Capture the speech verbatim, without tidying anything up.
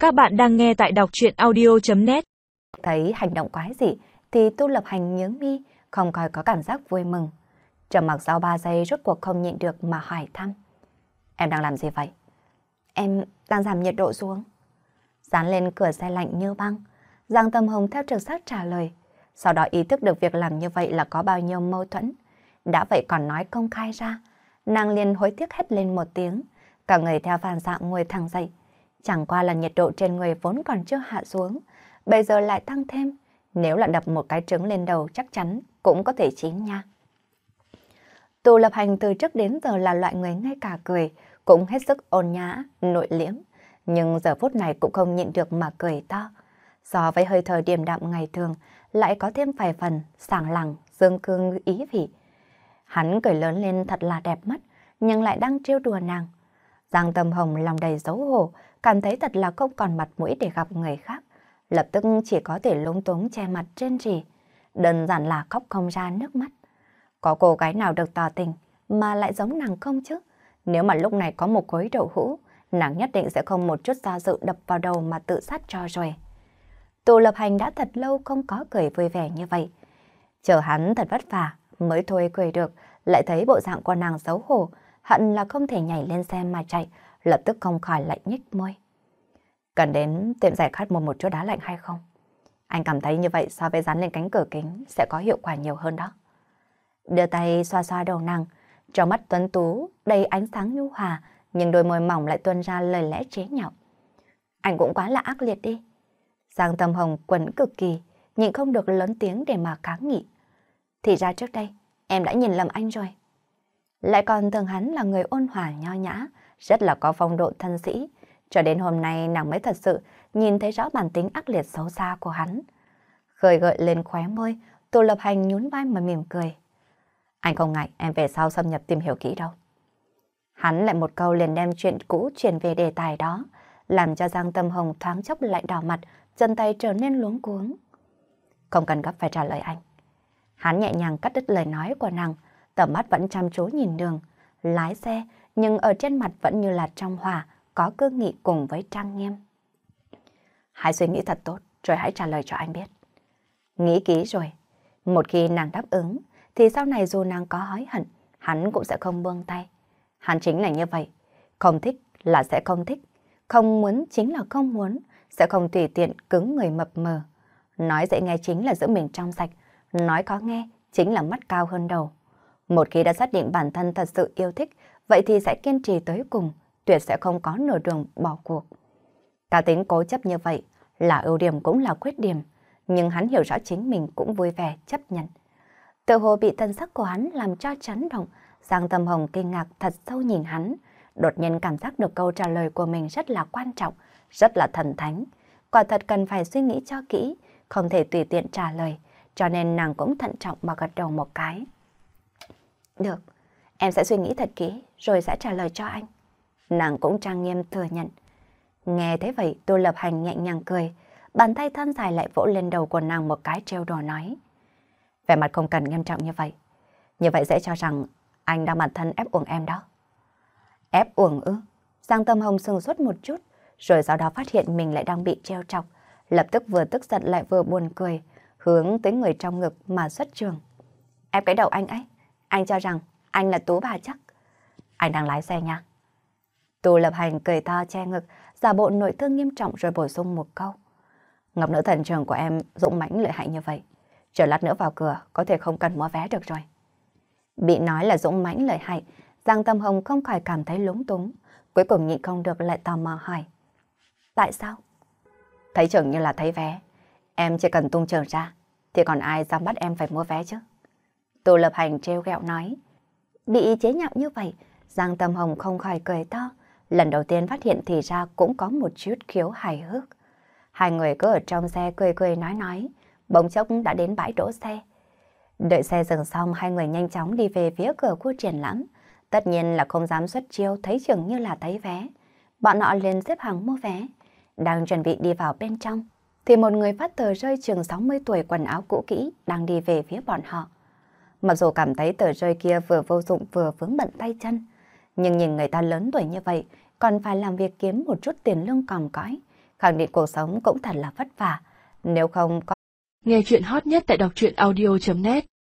Các bạn đang nghe tại đọc truyện audio chấm net. Thấy hành động quái dị thì Tu Lập Hành nhướng mi, không khỏi có cảm giác vui mừng. Trầm mặc sau ba giây rốt cuộc không nhịn được mà hỏi thăm. Em đang làm gì vậy? Em đang giảm nhiệt độ xuống. Dán lên cửa xe lạnh như băng, Giang Tâm Hồng theo trực giác trả lời. Sau đó ý thức được việc làm như vậy là có bao nhiêu mâu thuẫn. Đã vậy còn nói công khai ra. Nàng liền hối tiếc hét lên một tiếng. Cả người theo phản xạ ngồi thẳng dậy. Chẳng qua là nhiệt độ trên người vốn còn chưa hạ xuống, bây giờ lại tăng thêm. Nếu là đập một cái trứng lên đầu chắc chắn cũng có thể chín nha. Tu Lập Hành từ trước đến giờ là loại người ngay cả cười, cũng hết sức ôn nhã, nội liễm. Nhưng giờ phút này cũng không nhịn được mà cười to. So với hơi thở điềm đạm ngày thường, lại có thêm vài phần sảng lẳng, dương cương ý vị. Hắn cười lớn lên thật là đẹp mắt, nhưng lại đang trêu đùa nàng. Giang Tâm Hồng lòng đầy xấu hổ, cảm thấy thật là không còn mặt mũi để gặp người khác. Lập tức chỉ có thể lúng túng che mặt trên rỉ. Đơn giản là khóc không ra nước mắt. Có cô gái nào được tỏ tình mà lại giống nàng không chứ? Nếu mà lúc này có một khối đậu hũ, nàng nhất định sẽ không một chút do dự đập vào đầu mà tự sát cho rồi. Tu Lập Hành đã thật lâu không có cười vui vẻ như vậy. Chờ hắn thật vất vả mới thôi cười được, lại thấy bộ dạng của nàng xấu hổ, hận là không thể nhảy lên xe mà chạy, lập tức không khỏi lại nhếch môi. Cần đến tiệm giải khát mua một chút đá lạnh hay không? Anh cảm thấy như vậy so với dán lên cánh cửa kính sẽ có hiệu quả nhiều hơn đó. Đưa tay xoa xoa đầu nàng, trong mắt tuấn tú đầy ánh sáng nhu hòa, nhưng đôi môi mỏng lại tuôn ra lời lẽ chế nhạo. Anh cũng quá là ác liệt đi. Giang Tâm Hồng quấn cực kỳ, nhịn không được lớn tiếng để mà kháng nghị. Thì ra trước đây em đã nhìn lầm anh rồi. Lại còn tưởng hắn là người ôn hòa nho nhã, rất là có phong độ thân sĩ. Cho đến hôm nay nàng mới thật sự nhìn thấy rõ bản tính ác liệt xấu xa của hắn. Khơi gợi lên khóe môi, Tu Lập Hành nhún vai mà mỉm cười. Anh không ngại em về sau xâm nhập tìm hiểu kỹ đâu. Hắn lại một câu liền đem chuyện cũ chuyển về đề tài đó, làm cho Giang Tâm Hồng thoáng chốc lại đỏ mặt, chân tay trở nên luống cuống. Không cần gấp phải trả lời anh. Hắn nhẹ nhàng cắt đứt lời nói của nàng, tầm mắt vẫn chăm chú nhìn đường, lái xe, nhưng ở trên mặt vẫn như là trong hòa, có cương nghị cùng với trang nghiêm. Hãy suy nghĩ thật tốt, rồi hãy trả lời cho anh biết. Nghĩ kỹ rồi, một khi nàng đáp ứng, thì sau này dù nàng có hối hận, hắn cũng sẽ không buông tay. Hắn chính là như vậy, không thích là sẽ không thích, không muốn chính là không muốn, sẽ không tùy tiện cứng người mập mờ. Nói dễ nghe chính là giữ mình trong sạch, nói khó nghe chính là mắt cao hơn đầu. Một khi đã xác định bản thân thật sự yêu thích, vậy thì sẽ kiên trì tới cùng, tuyệt sẽ không có nửa đường bỏ cuộc. Cá tính cố chấp như vậy là ưu điểm cũng là khuyết điểm, nhưng hắn hiểu rõ chính mình cũng vui vẻ chấp nhận. Tự hồ bị thân sắc của hắn làm cho chấn động, Giang Tâm Hồng kinh ngạc thật sâu nhìn hắn, đột nhiên cảm giác được câu trả lời của mình rất là quan trọng, rất là thần thánh. Quả thật cần phải suy nghĩ cho kỹ, không thể tùy tiện trả lời, cho nên nàng cũng thận trọng mà gật đầu một cái. Được, em sẽ suy nghĩ thật kỹ rồi sẽ trả lời cho anh. Nàng cũng trang nghiêm thừa nhận. Nghe thế vậy Tu Lập Hành nhẹ nhàng cười, bàn tay thon dài lại vỗ lên đầu của nàng một cái trêu đùa nói. Vẻ mặt không cần nghiêm trọng như vậy. Như vậy sẽ cho rằng anh đang bản thân ép uổng em đó. Ép uổng ư? Giang Tâm Hồng sừng sốt một chút, rồi sau đó phát hiện mình lại đang bị trêu chọc, lập tức vừa tức giận lại vừa buồn cười, hướng tới người trong ngực mà xuất trường. Ép cái đầu anh ấy, anh cho rằng anh là Tú bà chắc. Anh đang lái xe nha. Tu Lập Hành cười to che ngực, giả bộ nội thương nghiêm trọng rồi bổ sung một câu. Ngọc nữ thần trường của em dũng mãnh lợi hại như vậy, chờ lát nữa vào cửa có thể không cần mua vé được rồi. Bị nói là dũng mãnh lợi hại, Giang Tâm Hồng không khỏi cảm thấy lúng túng, cuối cùng nhịn không được lại tò mò hỏi. Tại sao? Thấy chừng như là thấy vé, em chỉ cần tung trường ra, thì còn ai dám bắt em phải mua vé chứ? Tu Lập Hành trêu ghẹo nói. Bị chế nhạo như vậy, Giang Tâm Hồng không khỏi cười to, lần đầu tiên phát hiện thì ra cũng có một chút khiếu hài hước. Hai người cứ ở trong xe cười cười nói nói, bỗng chốc đã đến bãi đỗ xe. Đợi xe dừng xong, hai người nhanh chóng đi về phía cửa khu triển lãm. Tất nhiên là không dám xuất chiêu, thấy chừng như là thấy vé. Bọn họ liền xếp hàng mua vé. Đang chuẩn bị đi vào bên trong, thì một người phát tờ rơi chừng sáu mươi tuổi, quần áo cũ kỹ, đang đi về phía bọn họ. Mặc dù cảm thấy tờ rơi kia vừa vô dụng vừa vướng bận tay chân, nhưng nhìn người ta lớn tuổi như vậy, còn phải làm việc kiếm một chút tiền lương còm cõi, khẳng định cuộc sống cũng thật là vất vả. Nếu không có... Nghe chuyện hot nhất tại đọc truyện audio chấm net